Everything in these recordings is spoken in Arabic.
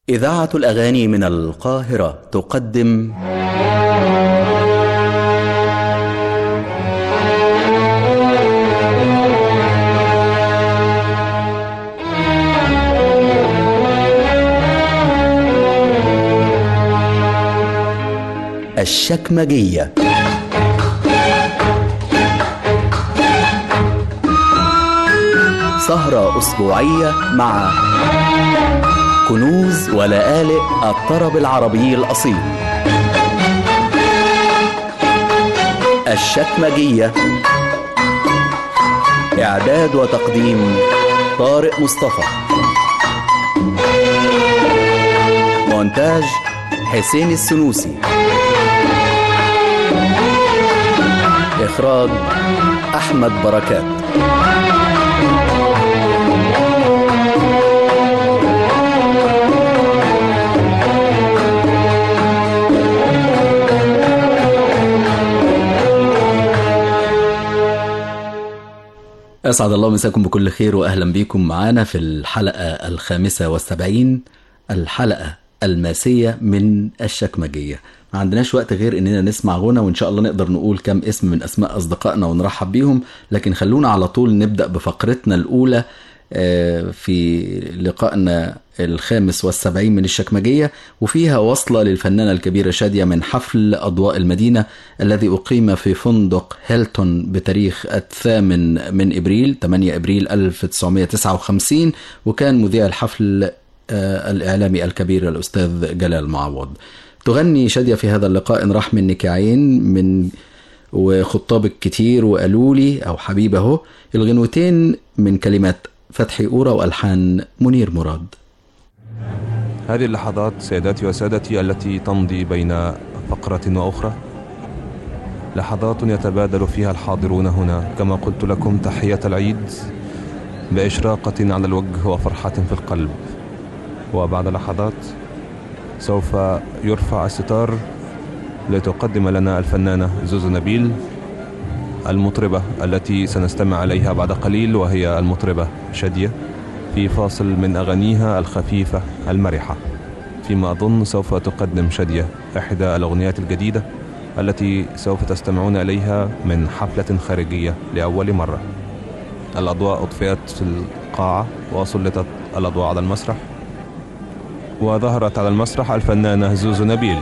إذاعة الأغاني من القاهرة تقدم الشكمجية. سهرة أسبوعية مع كنوز ولآلئ الطرب العربي الأصيل. الشكمجية، إعداد وتقديم طارق مصطفى، مونتاج حسين السنوسي، إخراج أحمد بركات. أسعد الله مساكم بكل خير وأهلا بكم معانا في الحلقة 75، الحلقة الماسية من الشكمجية. ما عندناش وقت غير إننا نسمع غنى، وإن شاء الله نقدر نقول كم اسم من أسماء أصدقائنا ونرحب بيهم، لكن خلونا على طول نبدأ بفقرتنا الأولى في لقائنا 75 من الشكمجية، وفيها وصلة للفنانة الكبيرة شادية من حفل أضواء المدينة الذي أقيم في فندق هيلتون بتاريخ 8 إبريل 1959، وكان مذيع الحفل الإعلامي الكبير الأستاذ جلال معوض. تغني شادية في هذا اللقاء إن راح منك عين من وخطابك كتير وقالولي أو حبيبه هو، الغنوتين من كلمات فتحي أورا وألحان منير مراد. هذه اللحظات سيداتي وسادتي التي تمضي بين فقرة وأخرى، لحظات يتبادل فيها الحاضرون هنا كما قلت لكم تحية العيد بإشراقة على الوجه وفرحة في القلب. وبعد لحظات سوف يرفع الستار لتقدم لنا الفنانة زوزو نبيل المطربة التي سنستمع إليها بعد قليل، وهي المطربة شادية في فاصل من أغانيها الخفيفة المرحة. فيما أظن سوف تقدم شادية إحدى الأغنيات الجديدة التي سوف تستمعون إليها من حفلة خارجية لأول مرة. الأضواء أطفئت في القاعة وسلطت الأضواء على المسرح، وظهرت على المسرح الفنانة زوزو نبيل.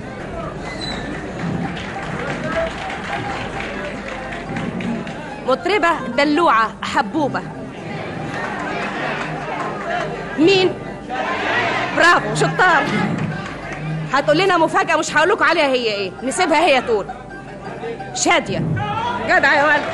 مطربة دلوعة حبوبة. مين؟ برافو، شطار. هتقول لنا مفاجأة مش هقول لكم عليها هي ايه، نسيبها هي تقول. شادية جدع يا ولد.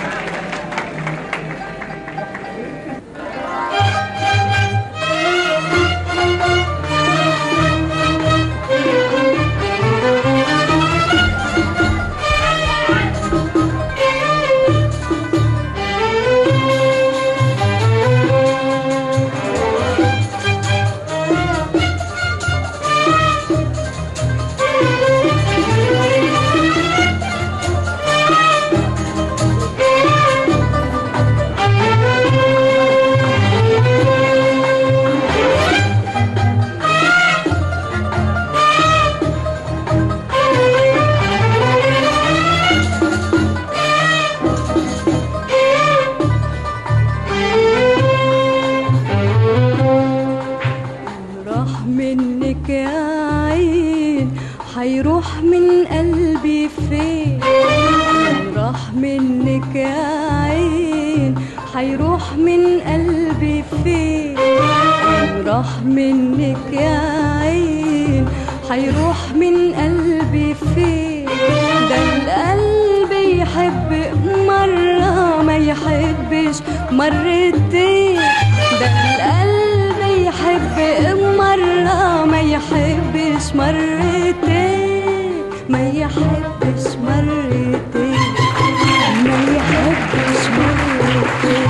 هيروح من قلبي فين؟ راح منك يا عين، هيروح من قلبي فين؟ راح منك يا عين، هيروح من قلبي فين؟ ده القلب يحب مرة ما يحبش مرتين، ده القلب يحب مرة ما يحبش مرتين، ما يحبش مرتين، ما يحبش مرتين.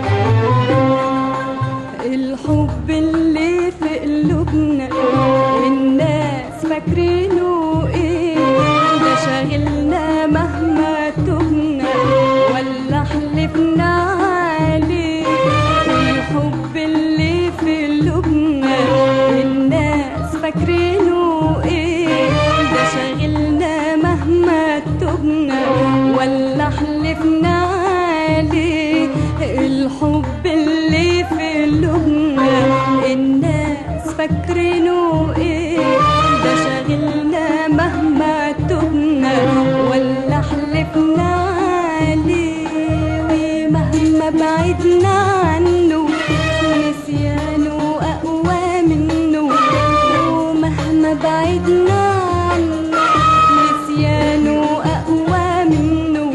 الحب اللي في قلوبنا فاكرينه ايه ده شاغلنا مهما تبنا ولا حلفنا عليه والحب اللي في قلوبنا الناس فاكرينه ايه ده شاغلنا مهما تبنا ولا حلفنا عليه الحب اللي في قلوبنا الناس فاكرينه ايه ده شاغلنا مهما تبنا ولا حلفنا عليه ومهما بعدنا عنه نسيانه اقوى منه ومهما بعدنا عنه نسيانه اقوى منه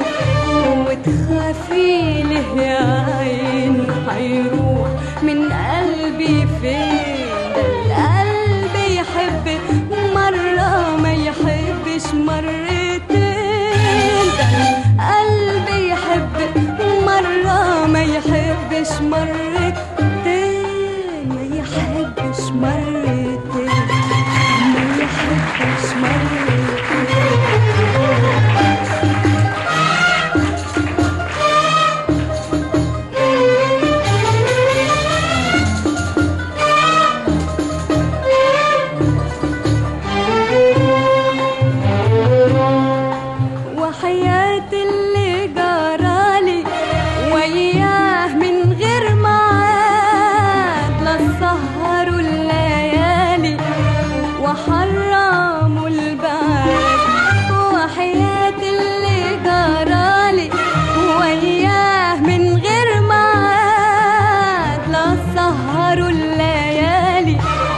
وتخافي له يا عين هيروح من قلبي فين ده القلب يحب مرة ما يحبش مرتين ده القلب يحب مرة ما يحبش مرتين ما يحبش مرتين ما يحبش مرتين وحياة اللي جرالي وياه من غير معاد لا سهروا الليالي وحرموا البعاد وحياة اللي جرالي وياه من غير معاد لا سهروا الليالي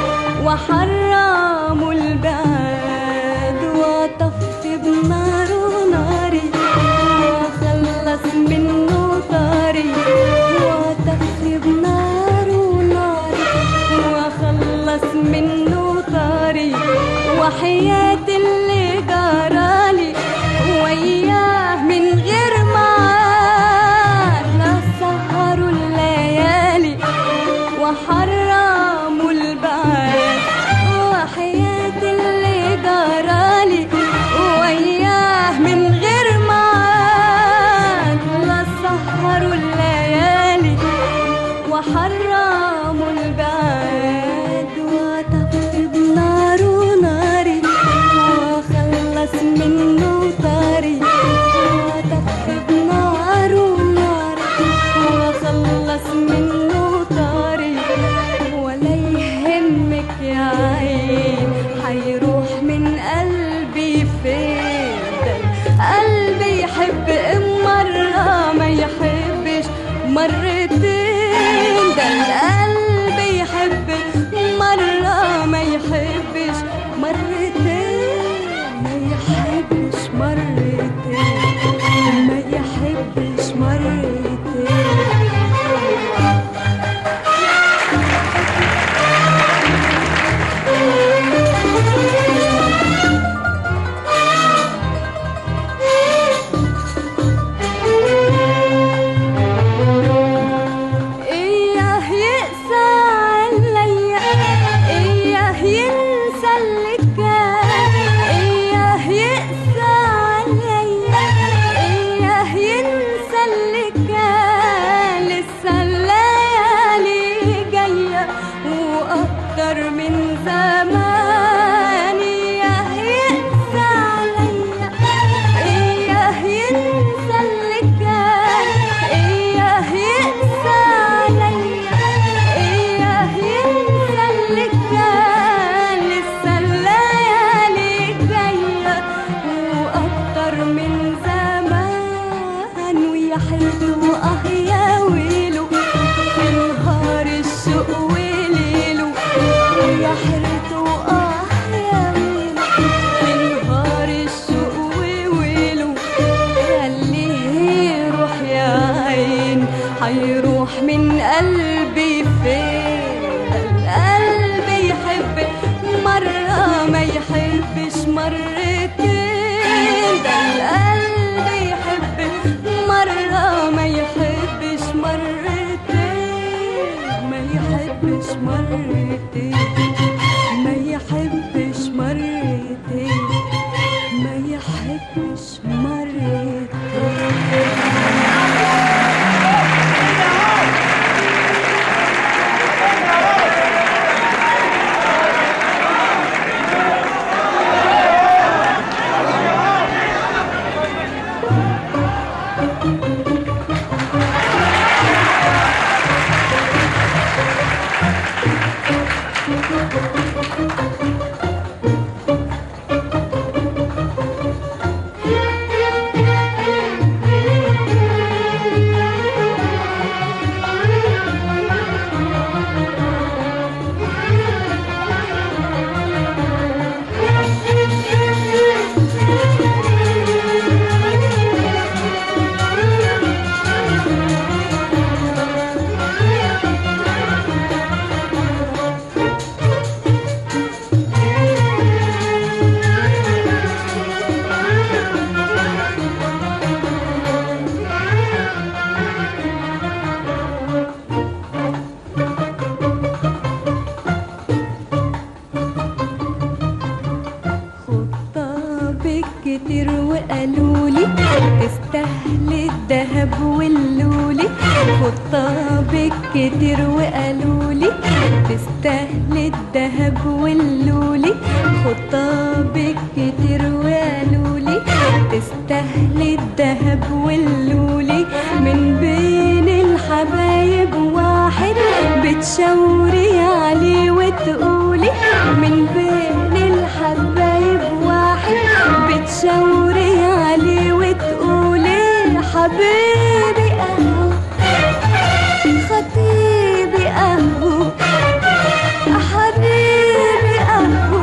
وحرموا البعاد وطفي بناره ناري وخلص منه طاري وطفي بناره ناري وخلص منه طاري وحياة اللي جرالي وياه من غير معاد لا سهروا الليالي وحرموا البعاد وحياة اللي جرالي وياه من غير معاد لا سهروا الليالي وحرموا البعاد وطفي بناره ناري كتير وقالولي تستاهلي الدهب واللولي. خطابك كتير وقالولي تستاهلي الدهب واللولي. من بين الحبايب واحد بتشاوري عليه وتقولي. من بين الحبايب واحد بتشاوري عليه وتقولي. حبيبي اهو خطيبي اهو حبيبي اهو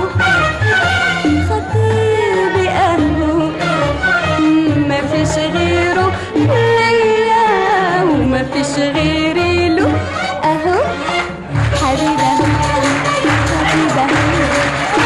خطيبي اهو. مفيش غيره ليا ومفيش غيري له اهو. حبيبي اهو حبيبي اهو.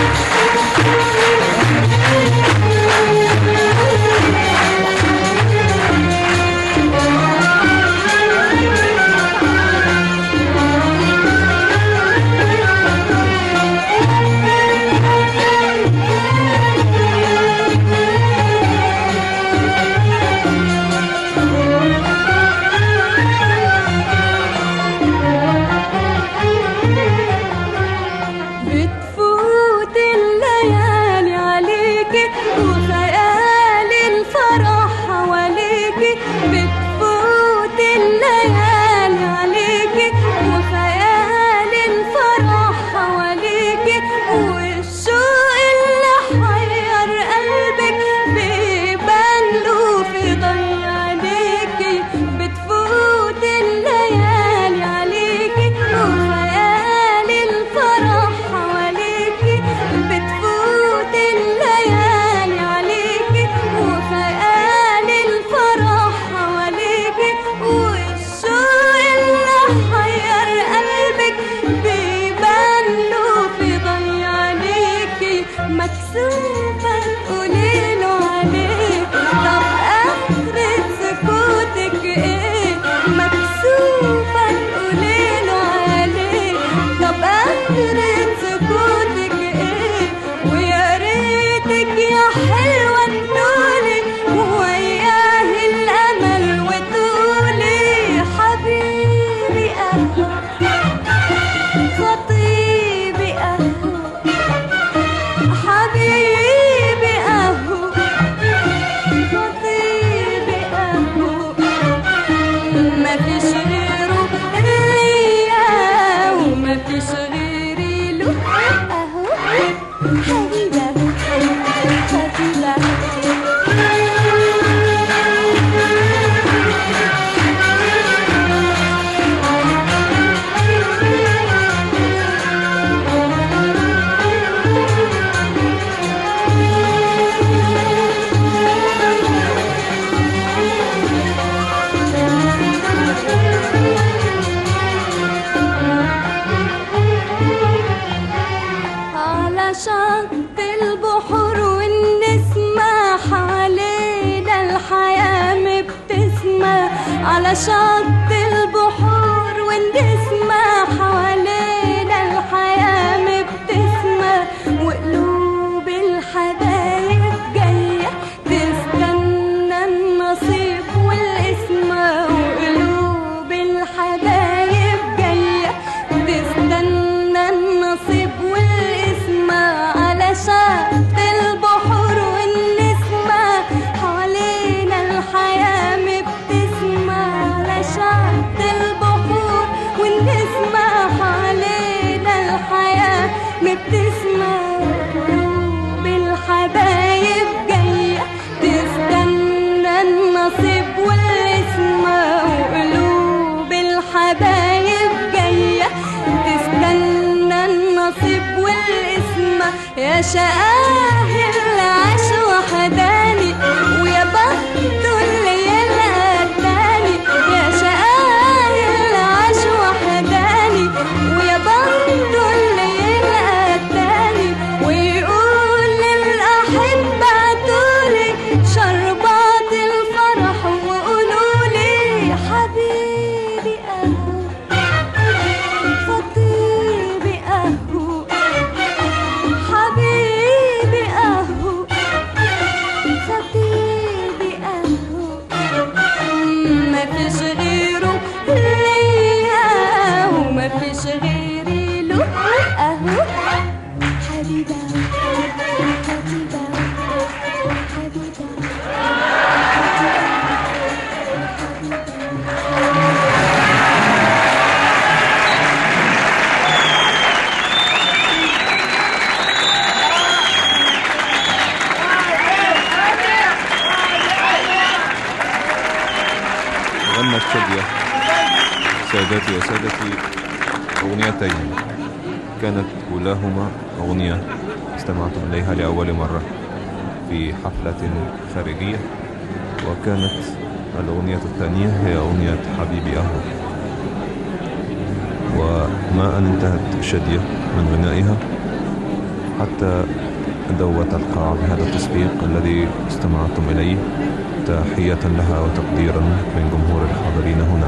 على شط البحور ونسمع حوالينا الحياة مبتسمة. وقلوب الحبايب جاية تستنى النصيب والقسمة. وقلوب الحبايب جاية تستنى النصيب والقسمة. على شط البحور ونسمع حوالينا الحياة مبتسمة. على شط البحور ونسمع حوالينا الحياة مبتسمة. قلوب الحبايب جاية تستنى النصيب والقسمة. وقلوب الحبايب جاية تستنى النصيب والقسمة. يا شقاه اللي عاش وحداني ويا بخته اللي يلقى التاني. يا شقاه اللي عاش وحداني ويا بخته اللي يلقى التاني. ويقول للأحبة عطولي شربات الفرح وقولولي حبيبي أهو خطيبي أهو حبيبي أهو غنت شادية سادتي وسادتي أغنيتين، كانت أولاهما أغنية استمعتم إليها لأول مرة في حفلة خارجية، وكانت الأغنية الثانية هي أغنية حبيبي أهو. وما أن انتهت شادية من غنائها حتى دوت القاعة بهذا التصفيق الذي استمعتم إليه، تحية لها وتقديرا من جمهور الحاضرين هنا.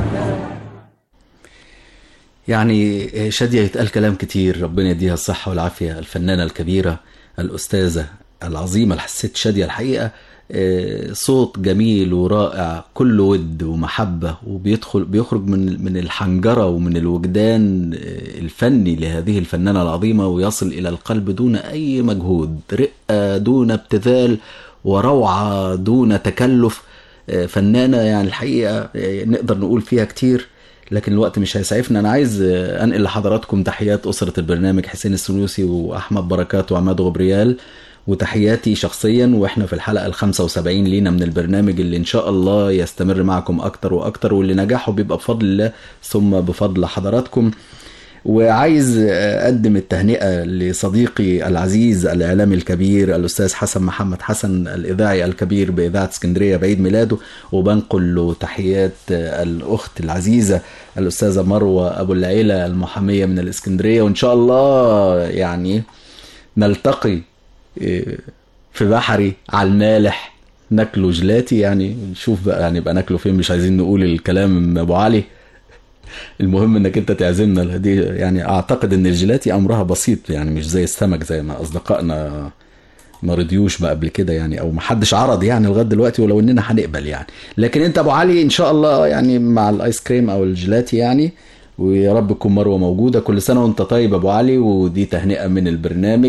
يعني شادية يتقال كلام كتير، ربنا يديها الصحة والعافية، الفنانة الكبيرة الأستاذة العظيمة الست شادية الحقيقة. صوت جميل ورائع، كله ود ومحبة، بيخرج من الحنجرة ومن الوجدان الفني لهذه الفنانة العظيمة، ويصل إلى القلب دون أي مجهود، رقة دون ابتذال، وروعة دون تكلف. فنانة يعني الحقيقة نقدر نقول فيها كتير، لكن الوقت مش هيسعفنا. أنا عايز أنقل لحضراتكم تحيات أسرة البرنامج، حسين السنوسي وأحمد بركات وعماد غبريال، وتحياتي شخصيا واحنا في الحلقة 75 لينا من البرنامج، اللي ان شاء الله يستمر معكم اكتر واكتر، واللي نجاحه بيبقى بفضل الله ثم بفضل حضراتكم. وعايز اقدم التهنئة لصديقي العزيز الاعلامي الكبير الاستاذ حسن محمد حسن، الاذاعي الكبير باذاعة اسكندرية بعيد ميلاده، وبنقل له تحيات الاخت العزيزة الاستاذة مروة ابو العيلة المحامية من الاسكندرية، وان شاء الله يعني نلتقي في بحري على المالح ناكله جلاتي، يعني نشوف بقى يعني بقى ناكله فين، مش عايزين نقول الكلام ابو علي. المهم انك انت تعزمنا دي، يعني اعتقد ان الجلاتي امرها بسيط، يعني مش زي السمك زي ما اصدقائنا ما رضيوش بقى قبل كده يعني، او ما حدش عرض يعني لغايه دلوقتي، ولو اننا هنقبل يعني. لكن انت ابو علي ان شاء الله يعني مع الايس كريم او الجلاتي يعني، ويا رب تكون مروه موجوده. كل سنه وانت طيب ابو علي، ودي تهنئه من البرنامج.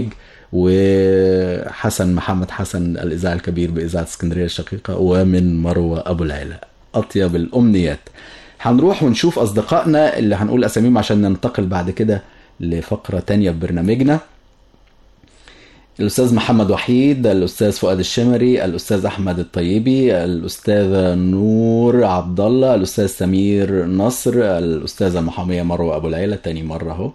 وحسن محمد حسن الإذاعي الكبير بإذاعة اسكندرية الشقيقة، ومن مروة أبو العلا أطيب الأمنيات. هنروح ونشوف أصدقائنا اللي هنقول أساميهم عشان ننتقل بعد كده لفقرة تانية في برنامجنا. الأستاذ محمد وحيد، الأستاذ فؤاد الشمري، الأستاذ أحمد الطيبي، الأستاذة نور عبد الله، الأستاذ سمير نصر، الأستاذة المحامية مروة أبو العلا تاني مرة اهو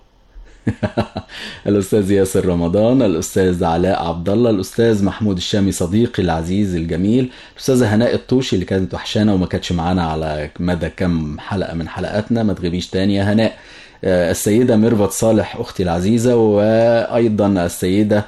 الأستاذ ياسر رمضان، الأستاذ علاء عبد الله، الأستاذ محمود الشامي صديقي العزيز الجميل، الأستاذة هناء الطوشي اللي كانت وحشانة وما كانتش معانا على مدى كم حلقة من حلقاتنا، ما تغيبيش تاني يا هناء. السيدة ميرفت صالح أختي العزيزة، وأيضا السيدة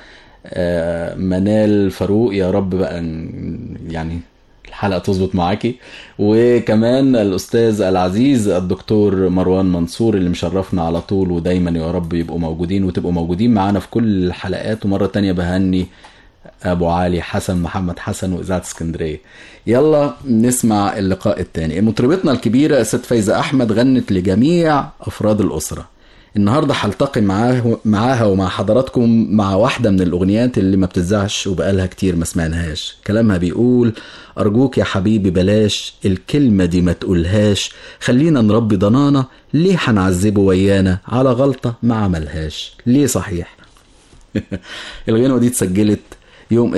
منال فاروق، يا رب بقى يعني الحلقة تظبط معاكي. وكمان الأستاذ العزيز الدكتور مروان منصور اللي مشرفنا على طول، ودايما يا رب يبقوا موجودين وتبقوا موجودين معانا في كل الحلقات. ومرة تانية بهني أبو علي حسن محمد حسن وإذاعة اسكندرية. يلا نسمع اللقاء التاني. مطربتنا الكبيرة ست فايزة أحمد غنت لجميع أفراد الأسرة. النهاردة هلتقي معاها ومع حضراتكم مع واحدة من الأغنيات اللي ما بتتذاعش وبقالها كتير ما سمعناهاش. كلامها بيقول: أرجوك يا حبيبي بلاش الكلمة دي ما تقولهاش، خلينا نربي ضنانا، ليه هنعذبه ويانا على غلطة ما عملهاش؟ ليه صحيح؟ الغنوة دي اتسجلت يوم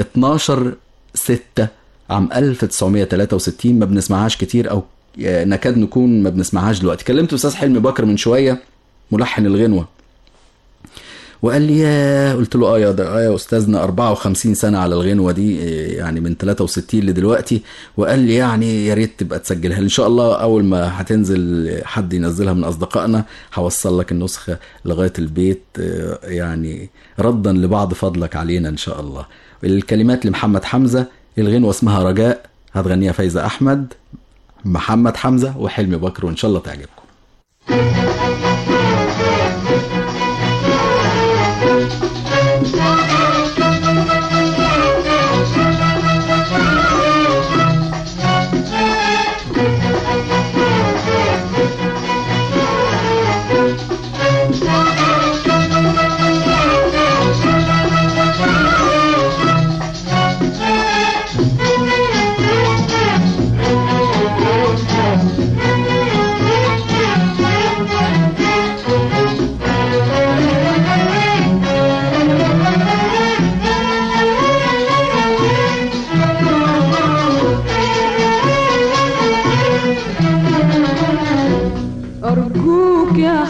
12/6 عام 1963. ما بنسمعهاش كتير، أو نكاد نكون ما بنسمعهاش دلوقتي. كلمت أستاذ حلمي بكر من شوية ملحن الغنوة، وقال لي يا، قلت له يا أستاذنا 54 سنة على الغنوة دي، يعني من 63 لدلوقتي. وقال لي يعني يا ريت تبقى تسجلها إن شاء الله، أول ما هتنزل حد ينزلها من أصدقائنا هوصل لك النسخة لغاية البيت، يعني ردا لبعض فضلك علينا إن شاء الله. الكلمات لمحمد حمزة، الغنوة اسمها رجاء، هتغنيها فايزة أحمد، محمد حمزة وحلمي بكر، وإن شاء الله تعجبكم.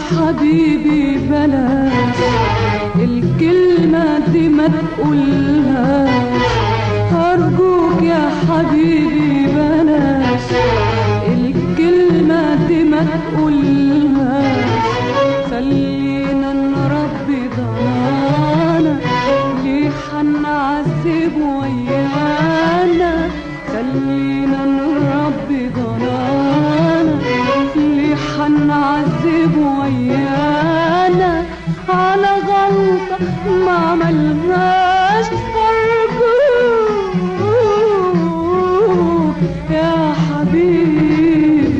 حبيبي بلاش الكلمة دي ما تقولهاش، أرجوك يا حبيبي بلاش الكلمة دي ما تقولهاش. خلينا نربي ضنانا ليه حنعذب ويانا، خلينا نربي ضنانا ليه حنعذب ويانا على غلطة ما عملناش. أرجوك يا حبيبي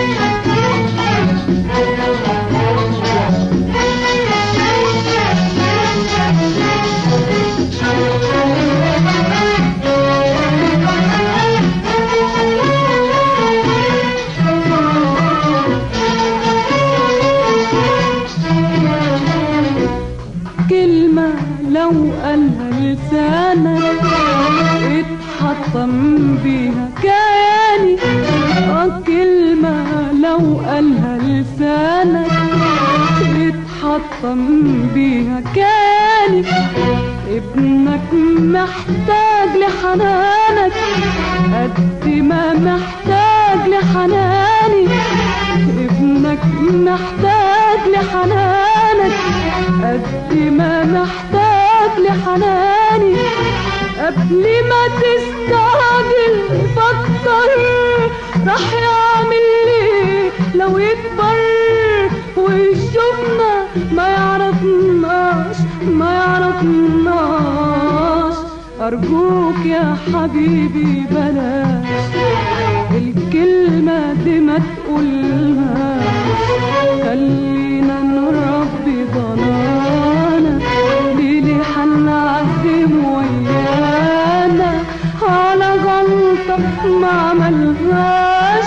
كلمة لو قالها لسانك اتحطم بيها كياني، كلمة لو قالها لسانك اتحطم بيها كياني. ابنك محتاج لحنانك قد ما محتاج لحناني، ابنك محتاج لحنانك قد ما محتاج لحناني. قبل ما تستعجل فكر راح يعمل ليه لو يكبر ويشوفنا ما يعرفناش ما يعرفناش. أرجوك يا حبيبي بلاش الكلمة دي ما تقولهاش. خلينا نربي ضنانا ليه حنعذب ويانا على غلطة ما عملناش.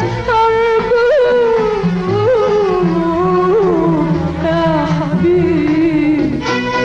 أرجوك يا حبيبي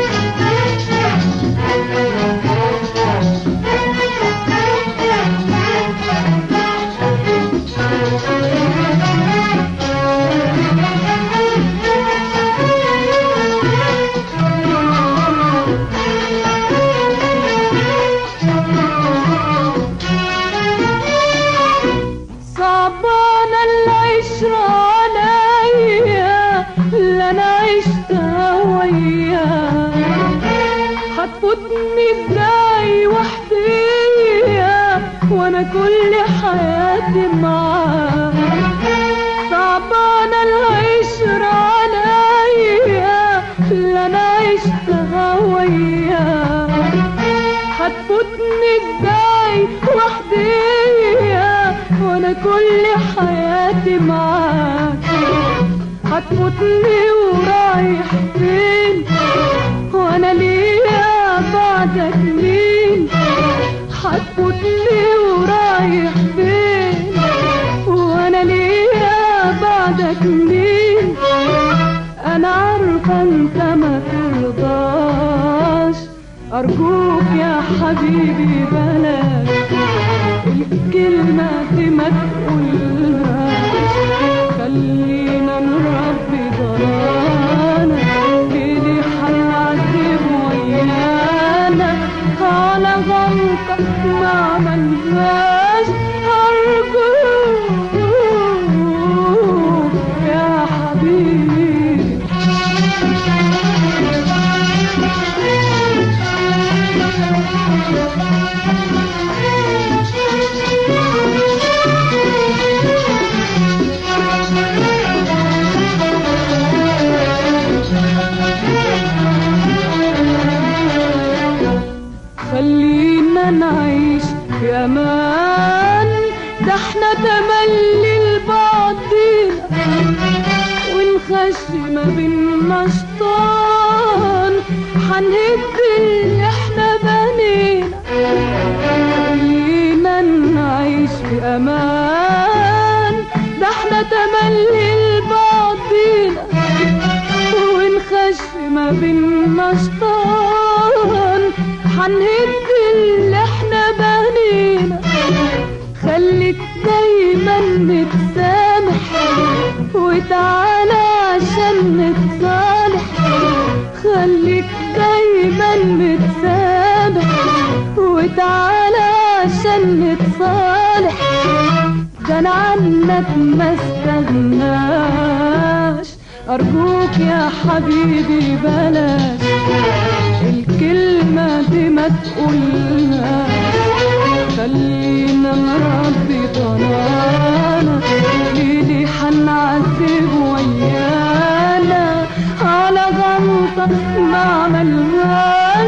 هتفوتني ازاي وحدي وانا كل حياتي معاك. صعبانة العشرة عليا اللي انا عشتها وياك. هتفوتني ازاي وحدي وانا كل حياتي معاك. هتفوتني ورايح فين وانا ليا بعدك مين. هتفوتني ورايح فين وانا ليا بعدك مين. انا عارفه انت ما ترضاش. ارجوك يا حبيبي بلاش الكلمه دي ما تقولهاش. خلينا نربي ضنانا ليه حنعذب ويانا على غلطة ما عملناش. أرجوك يا حبيبي خلينا نعيش في امان، ده احنا تملي لبعضينا ونخش ما بينا شيطان حنهد اللي احنا بنينا. خلينا نعيش في امان، ده احنا تملي لبعضينا ونخش ما بينا شيطان حنهد اللي احنا بنينا. خليك دايما متسامح وتعالى عشان نتسامح. منة صالح ده انا عنك ما استغناش. ارجوك يا حبيبي بلاش الكلمة دي ما تقولها، خلينا نربي ضنانا ليلي حنعذب ويانا على غلطة ما عملهاش.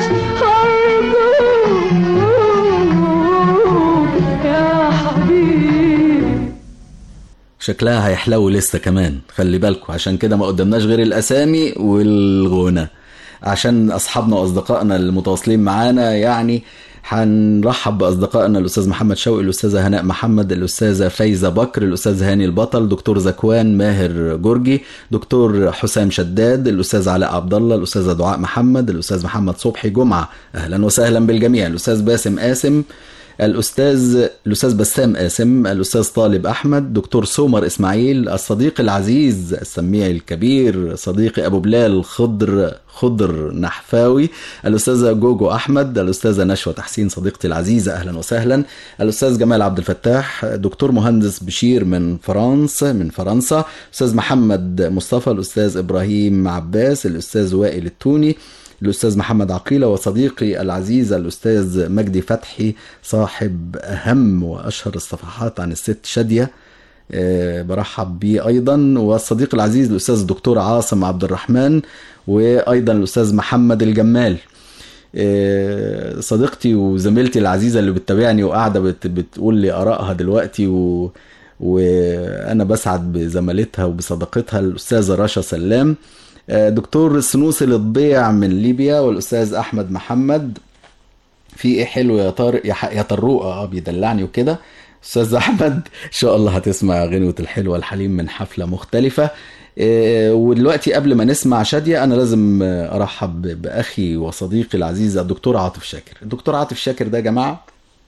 أرجوك يا حبيبي. شكلها هيحلو لسه كمان، خلي بالكم، عشان كده ما قدمناش غير الأسامي والغنى عشان أصحابنا وأصدقائنا المتواصلين معانا. يعني هنرحب بأصدقائنا الأستاذ محمد شوقي، الأستاذة هناء محمد، الأستاذة فايزة بكر، الأستاذ هاني البطل، دكتور زكوان ماهر جورجي، دكتور حسام شداد، الأستاذ علاء عبد الله، الأستاذة دعاء محمد، الأستاذ محمد صبحي جمعة، أهلا وسهلا بالجميع، الأستاذ باسم قاسم، الأستاذ بسام قاسم، الأستاذ طالب أحمد، دكتور سومر إسماعيل، الصديق العزيز السميع الكبير صديقي أبو بلال خضر نحفاوي، الأستاذة جوجو أحمد، الأستاذة نشوى تحسين صديقتي العزيزة أهلا وسهلا، الأستاذ جمال عبد الفتاح، دكتور مهندس بشير من فرنسا، الأستاذ محمد مصطفى، الأستاذ إبراهيم عباس، الأستاذ وائل التوني، الأستاذ محمد عقيلة، وصديقي العزيز الأستاذ مجدي فتحي صاحب أهم وأشهر الصفحات عن الست شادية، برحب بيه أيضا، والصديق العزيز الأستاذ الدكتور عاصم عبد الرحمن، وأيضا الأستاذ محمد الجمال، صديقتي وزميلتي العزيزة اللي بتتابعني وقاعدة بتقول لي آرائها دلوقتي وأنا بسعد بزمالتها وبصداقتها، الأستاذة رشا سلام، دكتور السنوسي الضبيع من ليبيا، والأستاذ أحمد محمد. في إيه حلو يا طارق يا طروقة بيدلعني وكده. أستاذ أحمد إن شاء الله هتسمع غنوة الحلوة الحليم من حفلة مختلفة. ودلوقتي قبل ما نسمع شادية أنا لازم أرحب بأخي وصديقي العزيز الدكتور عاطف شاكر. الدكتور عاطف شاكر ده يا جماعة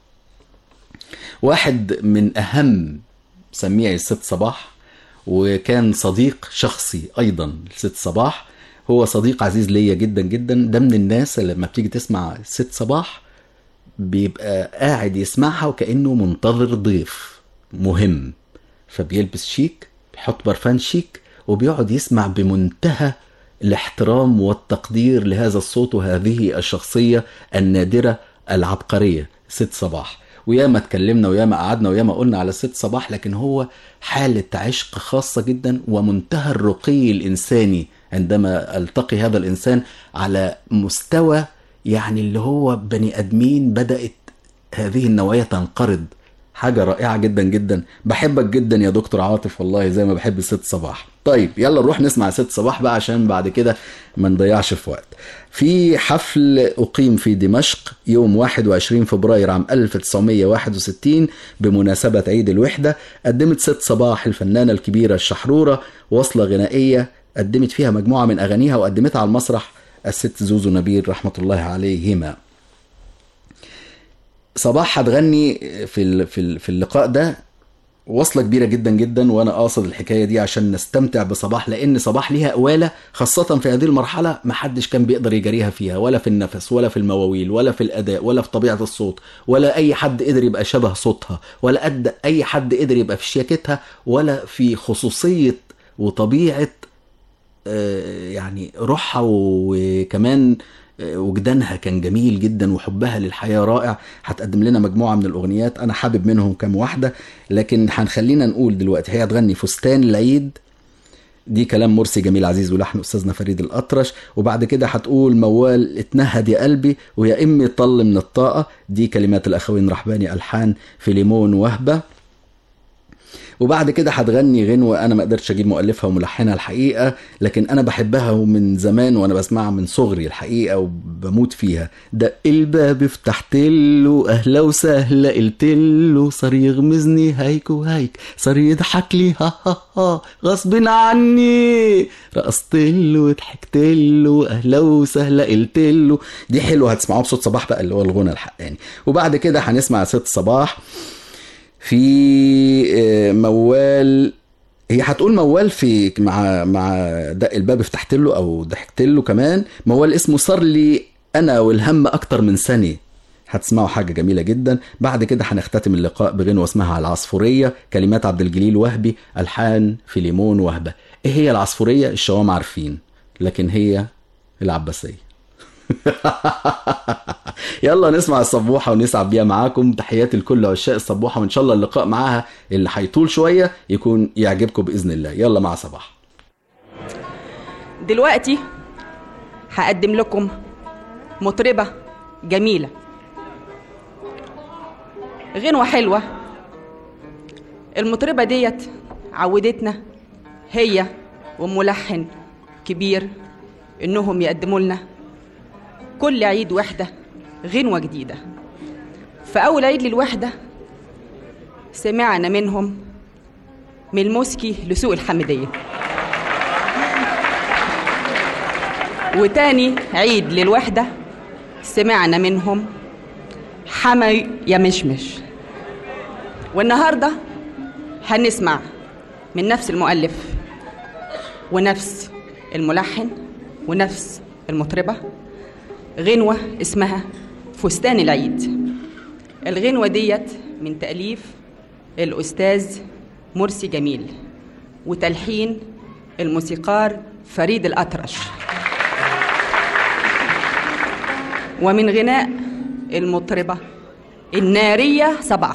واحد من أهم سميعي الست صباح، وكان صديق شخصي أيضا الست صباح، هو صديق عزيز ليا جدا جدا. ده من الناس اللي لما بتيجي تسمع ست صباح بيبقى قاعد يسمعها وكأنه منتظر ضيف مهم، فبيلبس شيك، بيحط برفان شيك، وبيقعد يسمع بمنتهى الاحترام والتقدير لهذا الصوت وهذه الشخصية النادرة العبقرية ست صباح. وياما اتكلمنا وياما قعدنا وياما قلنا على ست صباح، لكن هو حالة عشق خاصة جدا ومنتهى الرقي الإنساني عندما ألتقي هذا الإنسان على مستوى يعني اللي هو بني أدمين بدأت هذه النوعية تنقرض. حاجة رائعة جدا جدا. بحبك جدا يا دكتور عاطف والله زي ما بحب ست صباح. طيب يلا نروح نسمع ست صباح بقى عشان بعد كده ما نضيعش في وقت. في حفل أقيم في دمشق يوم 21 فبراير عام 1961 بمناسبة عيد الوحدة، قدمت ست صباح الفنانة الكبيرة الشحرورة وصلة غنائية قدمت فيها مجموعة من أغانيها، وقدمتها على المسرح الست زوزو نبيل رحمة الله عليهما. صباح هتغني في اللقاء ده وصلة كبيرة جدا جدا، وانا قاصد الحكاية دي عشان نستمتع بصباح، لان صباح ليها قوالة خاصة في هذه المرحلة محدش كان بيقدر يجاريها فيها، ولا في النفس ولا في المواويل ولا في الاداء ولا في طبيعة الصوت، ولا اي حد قدر يبقى شبه صوتها، ولا اي حد قدر يبقى في شياكتها، ولا في خصوصية وطبيعة يعني روحها، وكمان وجدانها كان جميل جدا وحبها للحياة رائع. هتقدم لنا مجموعة من الأغنيات أنا حابب منهم كام واحدة، لكن هنخلينا نقول دلوقتي هي هتغني فستان العيد، دي كلام مرسي جميل عزيز ولحن أستاذنا فريد الأطرش، وبعد كده هتقول موال اتنهد يا قلبي ويا إمي طل من الطاقة، دي كلمات الأخوين رحباني ألحان فيليمون وهبة. وبعد كده هتغني غنوة أنا ما قدرتش أجيب مؤلفها وملحنها الحقيقة، لكن أنا بحبها ومن زمان وأنا بسمعها من صغري الحقيقة وبموت فيها. دق الباب فتحتله أهلا وسهلا قلتله، صار يغمزني هيك وهيك، صار يضحك لي ها ها ها غصب عني، رقصتله وضحكتله أهلا وسهلا قلتله. دي حلوة هتسمعوها بصوت صباح بقى اللي هو الغنى الحقاني. وبعد كده هنسمع ست صباح في موال، هي هتقول موال في مع دق الباب فتحت له او ضحكت له، كمان موال اسمه صار لي انا والهم اكتر من سنه، هتسمعوا حاجة جميلة جدا. بعد كده هنختتم اللقاء بغنوة اسمها العصفورية، كلمات عبد الجليل وهبي، ألحان فيليمون وهبة. ايه هي العصفورية؟ الشوام عارفين، لكن هي العباسية. يلا نسمع الصبوحة ونسعد بيها معاكم. تحياتي لكل عشاق الصبوحة، وإن شاء الله اللقاء معاها اللي هيطول شوية يكون يعجبكم بإذن الله. يلا مع صباح. دلوقتي هقدم لكم مطربة جميلة، غنوة حلوة. المطربة ديت عودتنا هي وملحن كبير إنهم يقدموا لنا كل عيد وحدة غنوة جديدة. فأول عيد للوحدة سمعنا منهم من الموسكي لسوق الحمدية، وتاني عيد للوحدة سمعنا منهم حمي يا مشمش. والنهاردة هنسمع من نفس المؤلف ونفس الملحن ونفس المطربة غنوة اسمها فستان العيد. الغنوة ديت من تأليف الأستاذ مرسي جميل وتلحين الموسيقار فريد الأطرش، ومن غناء المطربة النارية صباح.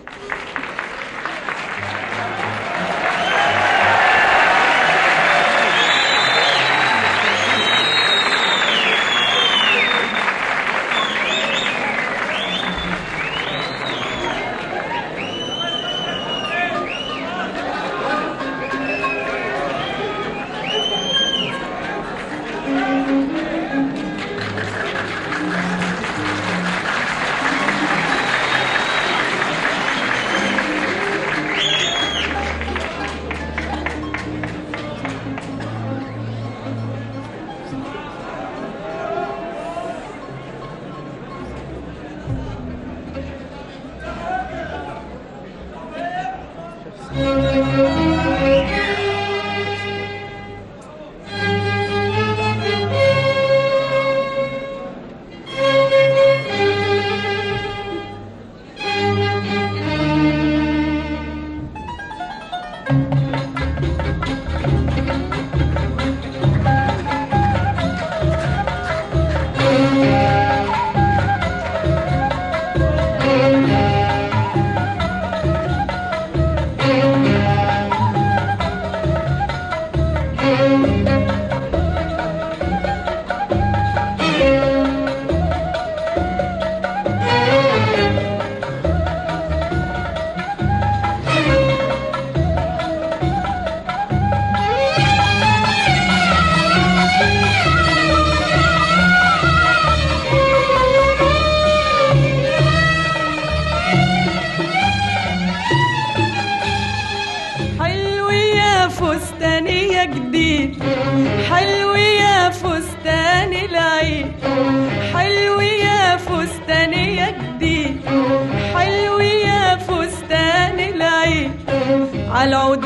عالعود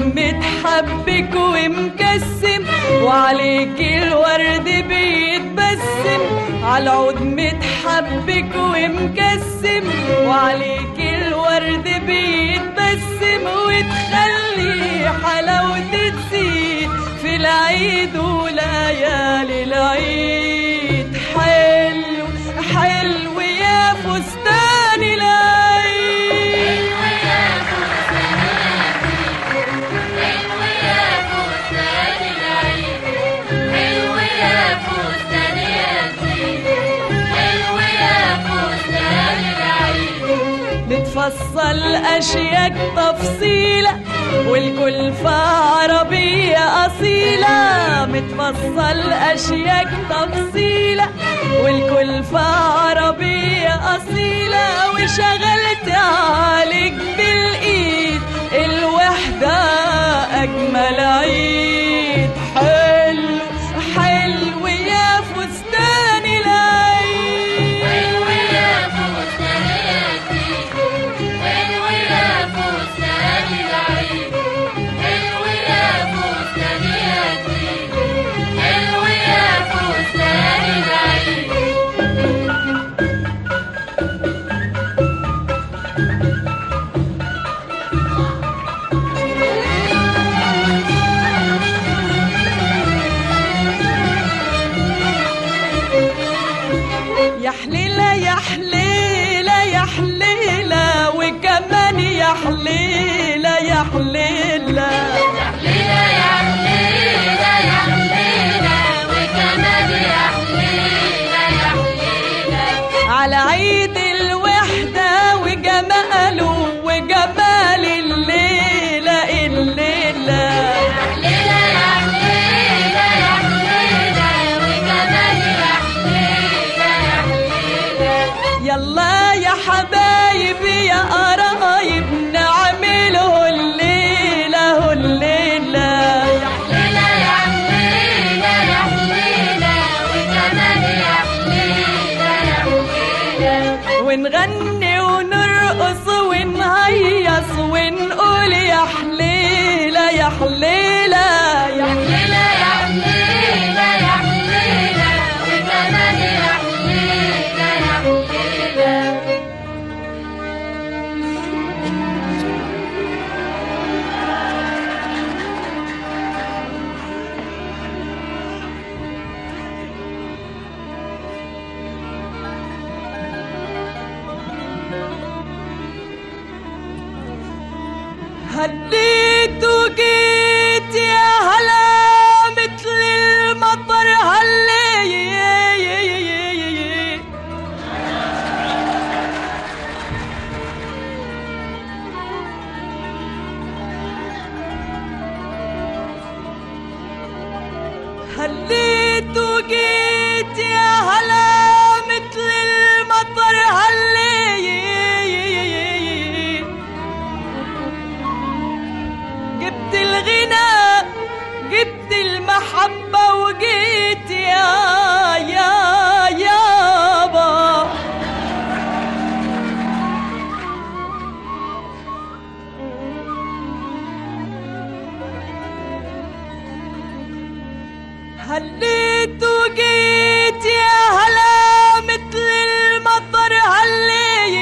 متحبك ومكسم وعليك الورد بيتبسم، عالعود متحبك ومكسم وعليك الورد بيتبسم، وتخلي حلاوتي تزيد في العيد وليالي العيد. حلو حلو يا فستان العيد، بتفصل أشياك تفصيلة والكلفة عربية أصيلة، متفصل أشياك تفصيلة والكلفة عربية أصيلة، وشغلت عليك بالإيد الوحدة أجمل عيد. حلو حلو يا فستان العيد، حلو يا فستان العيد، حلو يا فستان العيد، حلو يا فستان العيد، حلو يا فستان العيد. يا حليلة يا حليلة يا حليلة يا حليلة يا حليلة وكمان يا حليلة يا حليلة على عيد الوحدة وجماله وجمال الليلة الليلة يلا يا حبايبي يا قرايب نعمله الليلة الليلة يا حليلة يا حليلة يا حليلة وكمان يا حليلة يا حليلة ونغني ونرقص ونهيص ونقول يا حليلة يا حليلة يا حليلة يا حليلة يا حليلة وكمان يا حليلة يا حليلة هديت وجيت يا هلا مثل المطر هلي هليت وجيت يا هلا مثل المطر هلي جبت الغنى جبت المحبة وجيت يا يابا هليت وجيت يا هلا مثل المطر هلي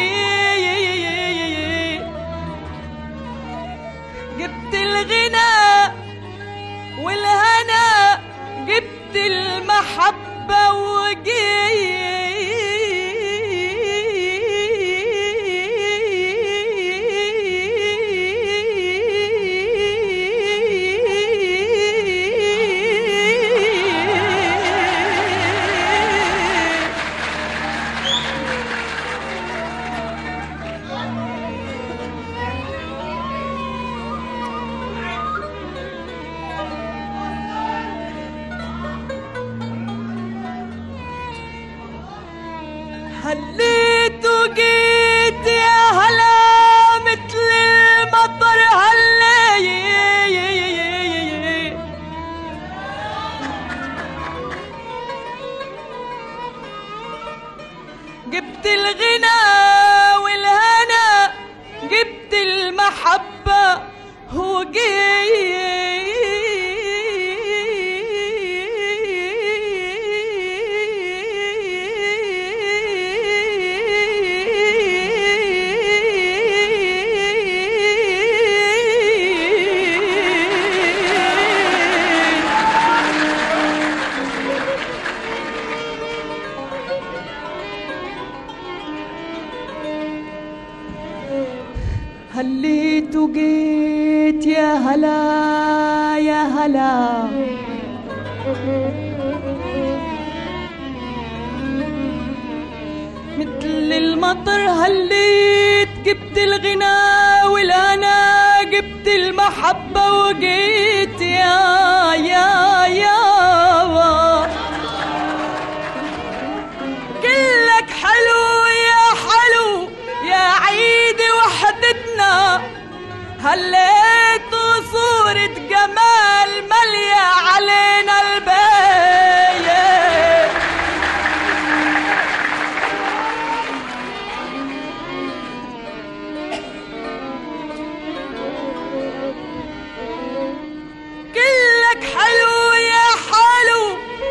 جبت الغنى والهنا جبت المحبة هليت وجيت يا هلا مثل المطر هلي جبت الغنى والهنا جبت المحبة هليت وجيت يا هلا يا هلا مثل المطر هليت جبت الغنى والهنا جبت المحبة وجيت يا يابا كلك حلو يا حلو يا عيد وحدتنا هليت صورة جمال مالية علينا البيت كلك حلو يا حلو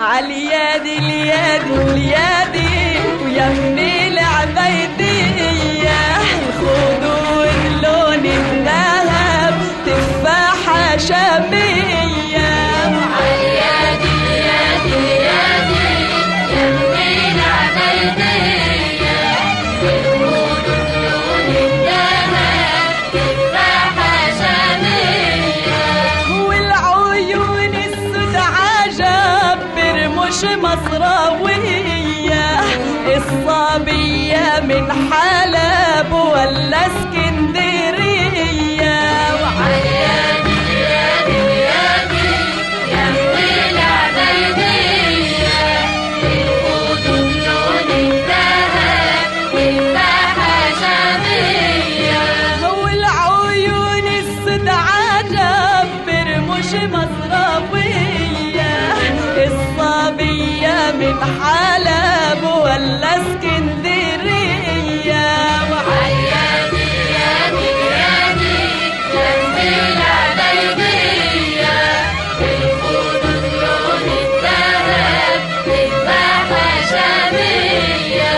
عاليادي اليادي اليادي ويمي العبيدية الخوض واللون الذهب تفاحة شامية عاليادي اليادي اليادي يمي العبيدية والخوض واللون الذهب تفاحة شامية والعيون السود عجب برمش مصراوية الصبية من حلب ولا اسكندرية وعاليادي اليادي اليادي يمي العبيدية والخوض واللون الذهب تفاحة شامية والعيون السود عجب برمش مصراوية الصبية من حلب ولا اسكندرية وعاليادي اليادي اليادي يمي العبيدية والخوض واللون الذهب تفاحة شامية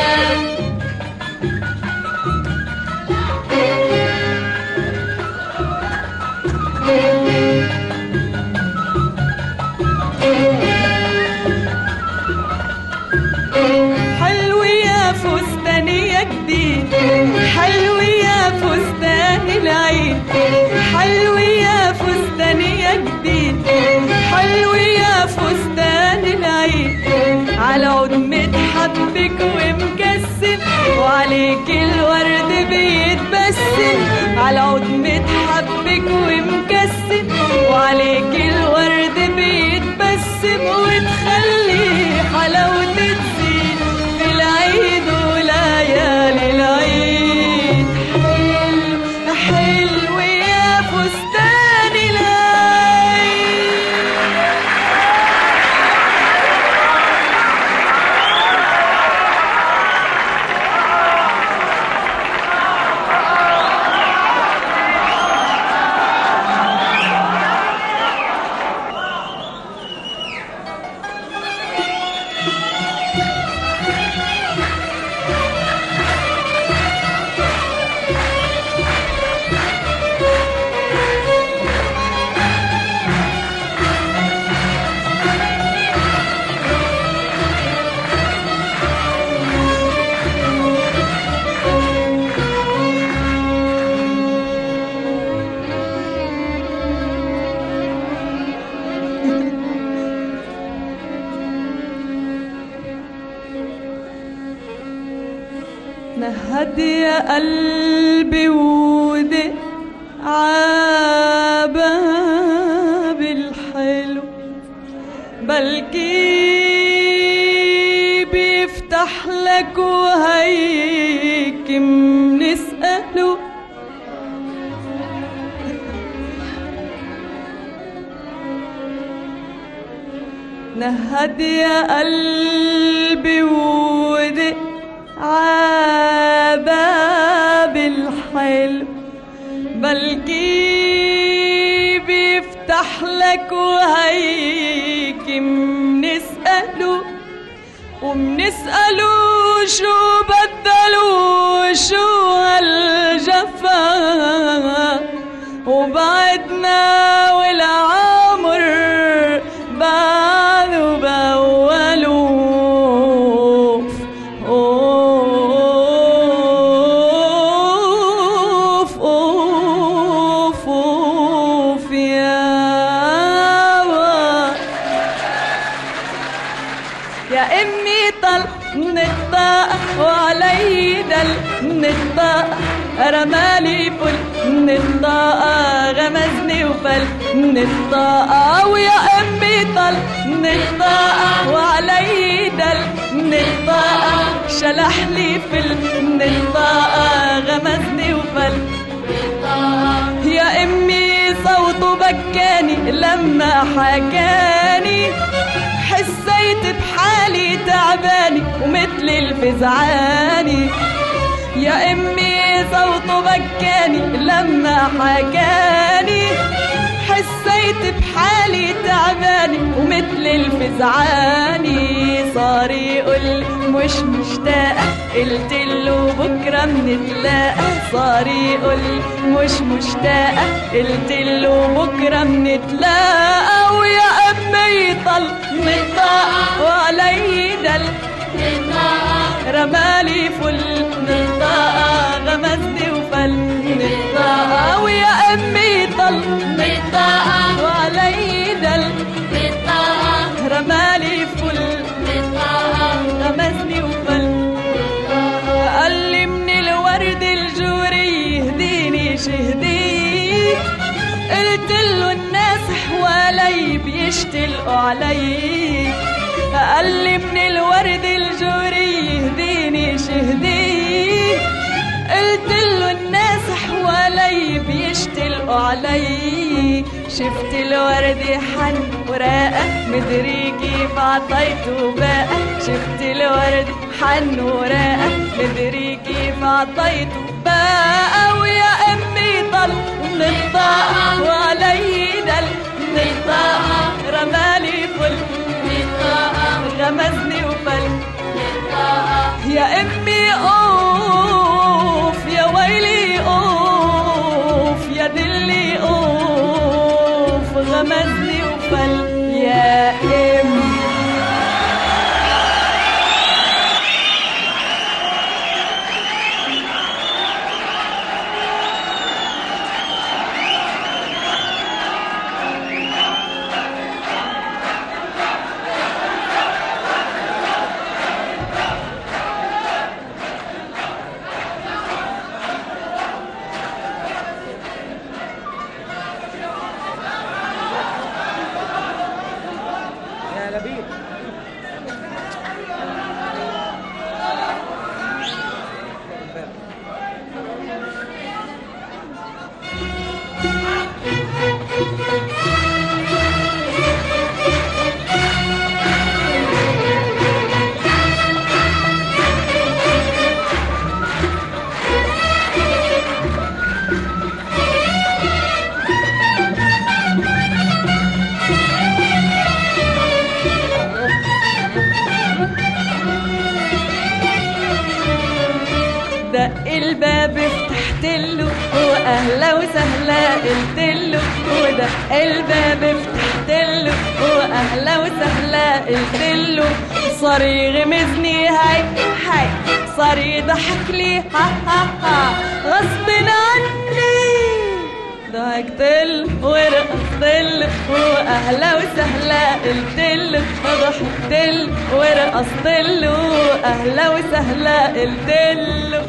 حلو يا فستان يا جديد حلو يا فستان العيد حلو يا فستان يا جديد حلو يا فستان العيد على عود متحبك ومكسب وعليك الورد بيتبسم على عود متحبك ومكسب وعليك الورد بيتبسم وتخلي حلاوة تزيد في العيد وليالي العيد حلو حلو يا فستان العيد نهد يا قلبي ودق عباب الحلو بلكي بيفتح لك وهيك بنسأله نهد يا قلبي ودق عباب الحلو بلكي بيفتح لك وهيك بنسأله وبنسأله شو بدلوا شو هالجفا وبعدنا والعمر بعده بولوف اوف اوف اوف يا امي طل من الطاقة وعلي دل من الطاقة رمالي فل من الطاقة غمزني وفل من الطاقة ويا امي طل من الطاقة وعلي دل من الطاقة شلح لي فل من الطاقة غمزني وفل يا امي صوته بكاني لما حكاني حسيت بحالي تعباني ومثل الفزعاني يا امي صوته بكاني لما حكاني حسيت بحالي تعباني ومثل الفزعاني صار يقول مش مشتاقة، قلت له بكرة منتلاقى. صار يقول مش مشتاقة، قلت له بكرة منتلاقى. ويا أمي طل نطاقة وعلي دل نطاقة، رمالي فل نطاقة، غمزني وفل نطاقة. ويا أمي طل نطاقة وعلي دل نطاقة، رمالي فل نطاقة، غمزني وفل. قال لي من الورد الجوري يهديني شهديه، قلت له الناس حوالي بيشتلقوا علي. قال لي من الورد الجوري يهديني شهديه، قلت له الناس حوالي بيشتلقوا علي. شفت الورد حن وراقة، مدري كيف عطيته باقة. شفت الورد حن وراقة، مدري كيف عطيته باقة. ويا أمي طل نطاقة وعلي دل نطاقة، رمالي فل نطاقة، غمزني وفل نطاقة. يا أمي أوف يا ويلي أوف يا دلي أوف، غمزني وفل يا أمي. دق الباب فتحت له واهلا وسهلا قلت له، ودق الباب فتحت له واهلا وسهلا قلت له. صار يغمزني هاي هاي، صار يضحك لي ها ها ها، غصب عني ضحكت له ورقصت له واهلا وسهلا قلت له. ضحكت له ورقصت له اهلا وسهلا قلت له.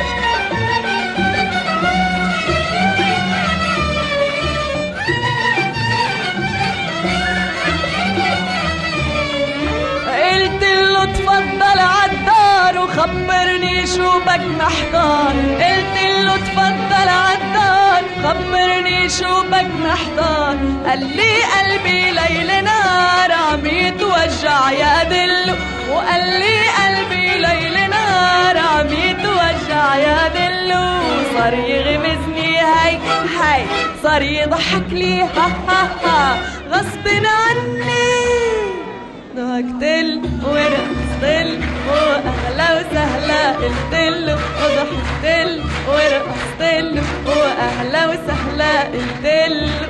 قلت له تفضل عالدار وخبرني شو بك محتار. قلت له تفضل عالدار خبرني شو بك محتار. قال لي قلبي ليل نهار عم يتوجع يا دلو، وقال لي قلبي ليل نهار عم يتوجع يا دلو. صار يغمزني هاي هاي، صار يضحك لي ها ها ها، غصب عني ضحكت له ورقصت له واهلا وسهلا قلت له. وضحكت له ورقصت له واهلا وسهلا قلت له.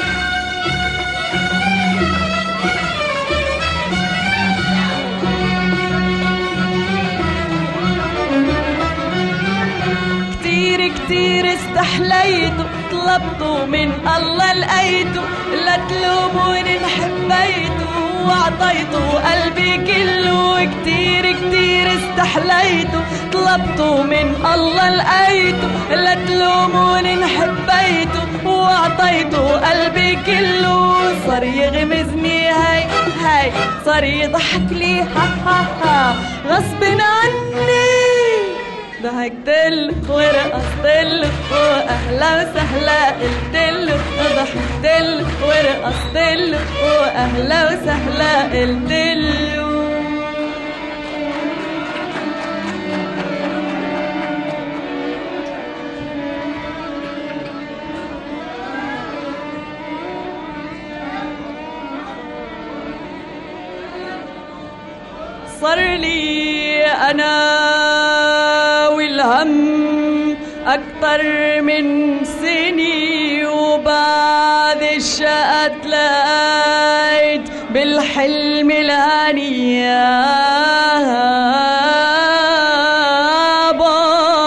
كتير كتير استحليته، طلبته من الله لقيته. لا تلوموني انحبيته وعطيته قلبي كله. كتير كتير استحليته، طلبته من الله لقيته. لا تلوموني انحبيته وعطيته قلبي كله. صار يغمزني هاي هاي، صار يضحك لي ها ها ها، غصب عني ضحكت له ورقصت له واهلا وسهلا قلت له. ضحكت له ورقصت له واهلا وسهلا قلت له. صار لي أنا والهم أكتر من سني، وبعد الشقة تلاقيت بالحلم الهني يابا.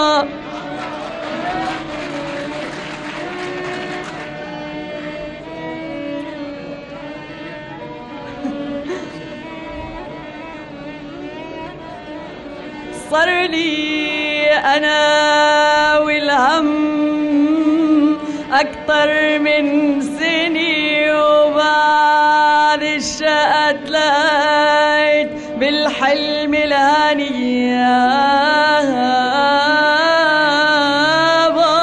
صار لي أنا والهم أكتر من سني، وبعد الشقة تلاقيت بالحلم الهني يابا.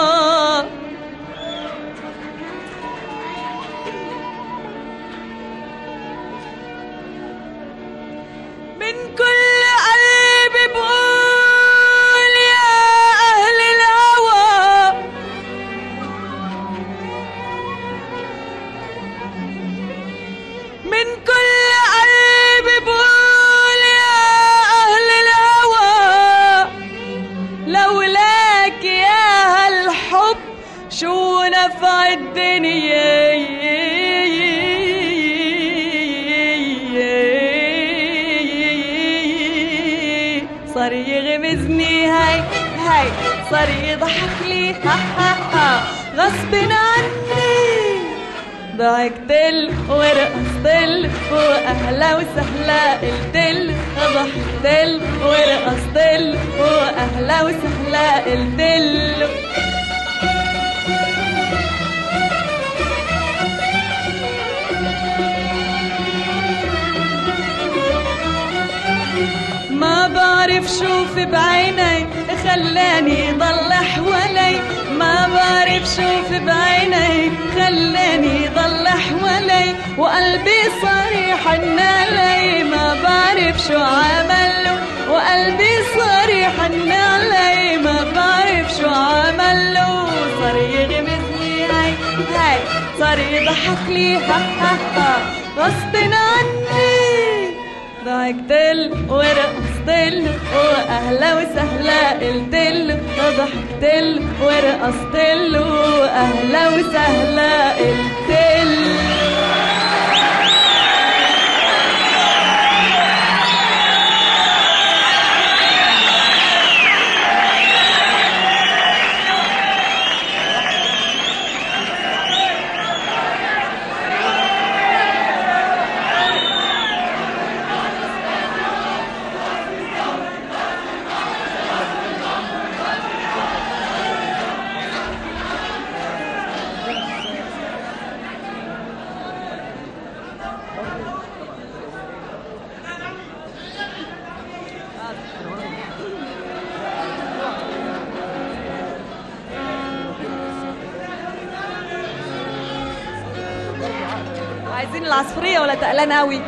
من كل قلبي بقول يا أهل الهوى، من كل قلبي بقول يا أهل الهوى، لولاك يا هالحب شو نفع الدنيا. صار يغمزني هاي هاي، صار يضحك لي ها ها ها، غصب عني ضحكتل ورقصتل وأهلا وسهلا قلتل، ضحكتل ورقصتل وأهلا وسهلا قلتل. ما بعرف شوف بعيني خلاني ضل حوالي، ما بعرف شوف بعيني خلاني ضل حوالي، وقلبي صار يحن علي ما بعرف شو عمله، وقلبي صار يحن علي ما بعرف شو عمله. صار يغمزني هاي هاي، صار يضحك لي ها ها ها، غصب عني ضحكتل ورقصتل وأهلا وسهلا قلتل، ضحكتل ورقصتل وأهلا وسهلا قلتل. عايزين العصفورية ولا تقلان قوي؟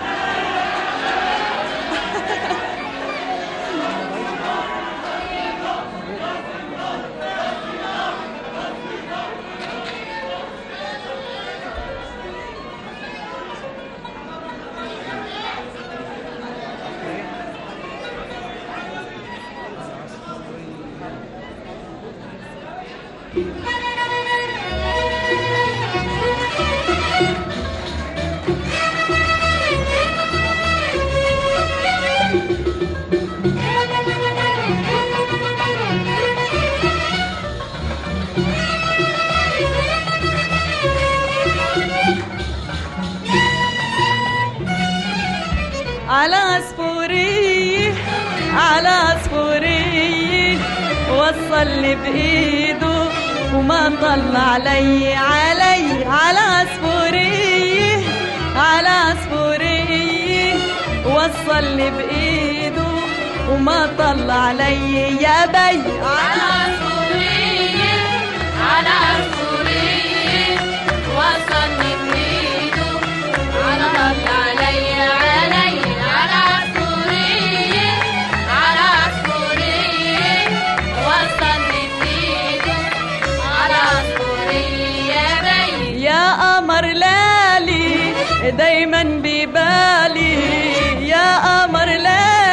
على عصفوري على عصفوري وصلني بإيده وما طلع علي على عصفوري على عصفوري وصلني بإيده وما طلع علي يا بي. على عصفوري على عصفوري وصلني بإيده على طلع علي على عصفوري على عصفوري وصلني بإيده على عصفوري يا بي. يا قمر لالي دايما ببالي، يا قمر لالي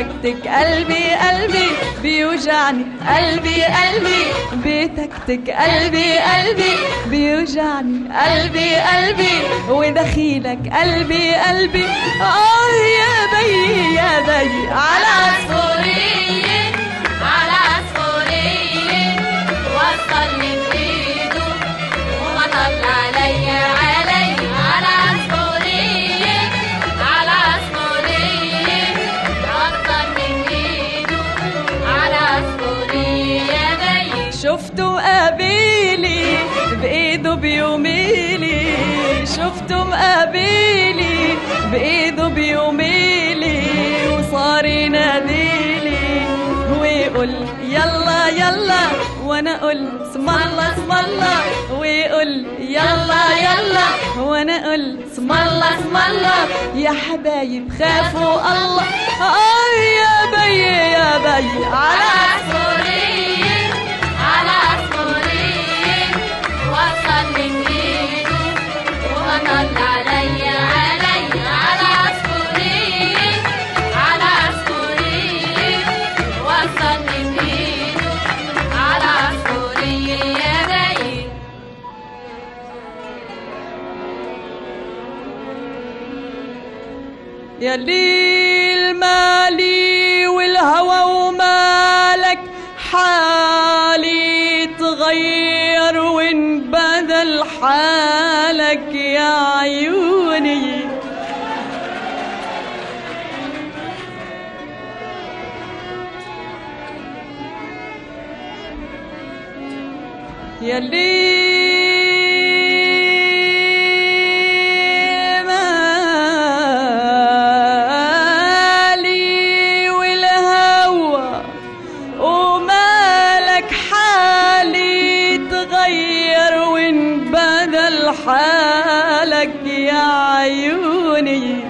بيتكتك قلبي قلبي بيوجعني قلبي قلبي بيتكتك قلبي قلبي بيوجعني قلبي قلبي ودخيلك قلبي قلبي يا بي يا بي على عصفورية على عصفورية وصل من ايده وما طلع علي على عصفورية على عصفورية وصل من ايده على عصفورية يا بي شفته قابيلي بايده بيوميلي شفته مقابيلي بايده بيوميلي وصار يناديلي ويقول يلا يلا وانا اقول اسم الله اسم الله ويقول يلا يلا وانا اقول اسم الله اسم الله يا حبايب خافوا الله يا بي يا بي على عصفورية على عصفورية وصل من ايده وما طلع علي على عصفورية على عصفورية وصل من ايده على عصفورية يا بي يا ليل مالي والهوى ومالك حالي تغير وانبدل حالك يا عيوني يا مالي والهوى ومالك حالي تغير وانبدل حالك يا عيوني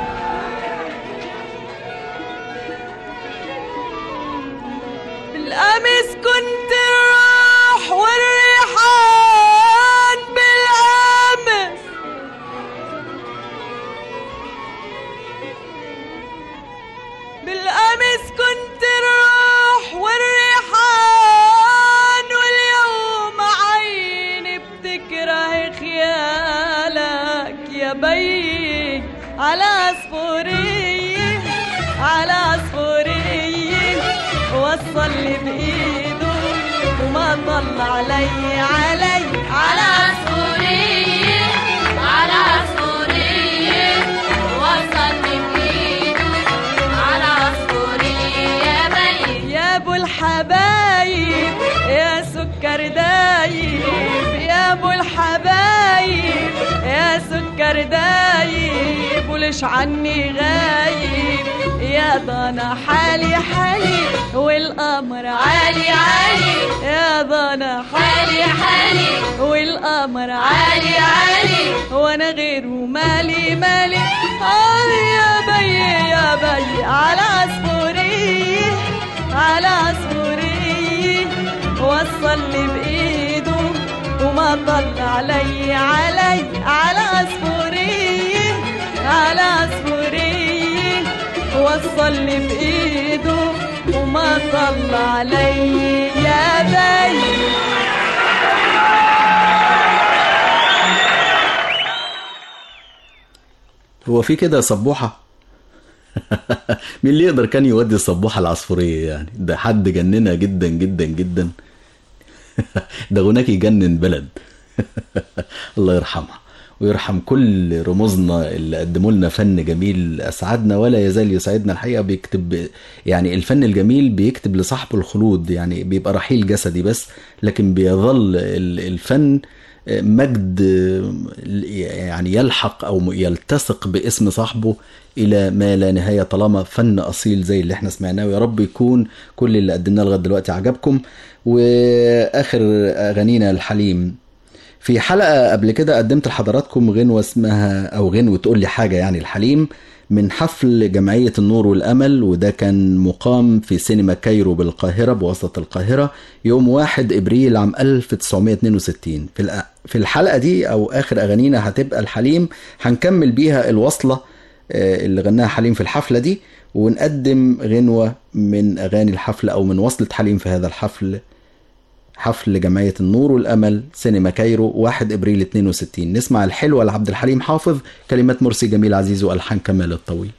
بالأمس كنت الروح والريحان بالأمس بالأمس كنت الروح والريحان واليوم عيني بتكره خيالك يا بي على عصفورية على عصفورية وصل لي بإيده وما طلع علي على عصفورية على عصفورية وصل من ايده على عصفورية يا بي يا ابو الحبايب يا سكر دايب يا ابو الحبايب يا سكر دايب وليش عني غايب يا ضنا حالي حالي والقمر عالي عالي يا ضنا حالي حالي والقمر عالي عالي وانا غيره مالي مالي يا بي يا بي على عصفورية على عصفورية وصل لي بايده وما طلع علي على عصفورية على عصفورية وصل لي بايده وما طلع علي يا بي هو في كده صبوحة؟ مين اللي يقدر كان يودي الصبوحة العصفورية يعني؟ ده حد جننها جدا جدا جدا. ده غناك يجنن بلد. الله يرحمها ويرحم كل رموزنا اللي قدموا لنا فن جميل أسعدنا ولا يزال يسعدنا. الحقيقة بيكتب يعني الفن الجميل بيكتب لصاحبه الخلود، يعني بيبقى رحيل جسدي بس لكن بيظل الفن مجد يعني يلحق أو يلتصق باسم صاحبه إلى ما لا نهاية طالما فن أصيل زي اللي احنا سمعناه. ويا رب يكون كل اللي قدمناه لغاية دلوقتي عجبكم. وآخر أغانينا الحليم. في حلقة قبل كده قدمت لحضراتكم غنوة اسمها أو غنوة تقول لي حاجة يعني الحليم من حفل جمعية النور والأمل، وده كان مقام في سينما كايرو بالقاهرة بوسط القاهرة يوم 1 إبريل عام 1962. في الحلقة دي أو آخر أغانينا هتبقى الحليم، هنكمل بيها الوصلة اللي غناها حليم في الحفلة دي، ونقدم غنوة من أغاني الحفلة أو من وصلة حليم في هذا الحفل، حفل جمعية النور والأمل سينما كايرو 1 إبريل 62. نسمع الحلوة لعبد الحليم حافظ، كلمات مرسي جميل عزيز وألحان كمال الطويل.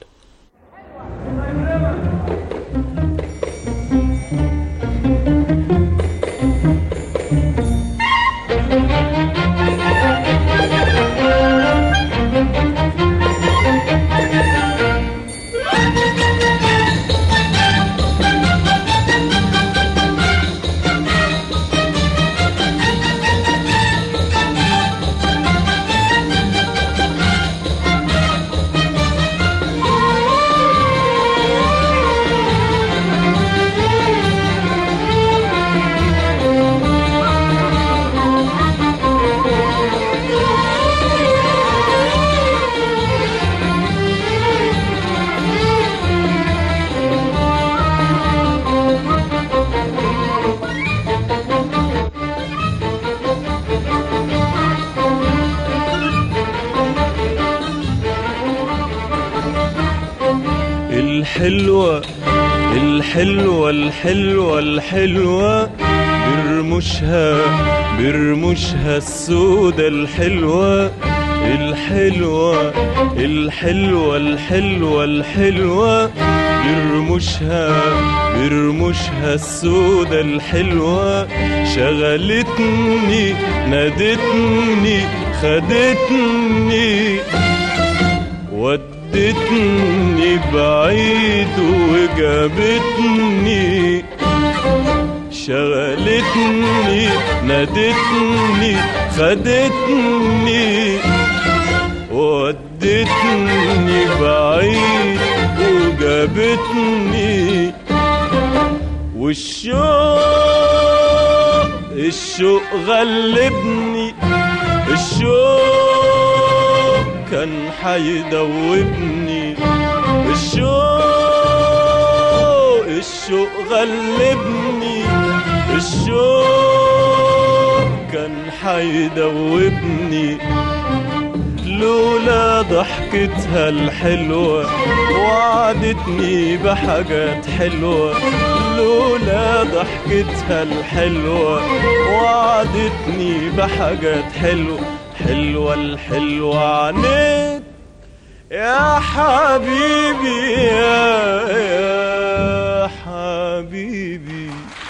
الحلوة الحلوة الحلوة الحلوة برمشها السودة الحلوة الحلوة الحلوة الحلوة الحلوة برمشها السودة الحلوة شغلتني نادتني خدتني ودتني بعيد وجابتني شغلتني نادتني خدتني ودتني بعيد وجابتني والشوق غلبني الشوق كان حيدوبني الشوق غلبني الشوق كان حيدوبني لولا ضحكتها الحلوة وعدتني بحاجات حلوة لولا ضحكتها الحلوة وعدتني بحاجات حلوة حلوة الحلوة عنيك يا حبيبي يا حبيبي.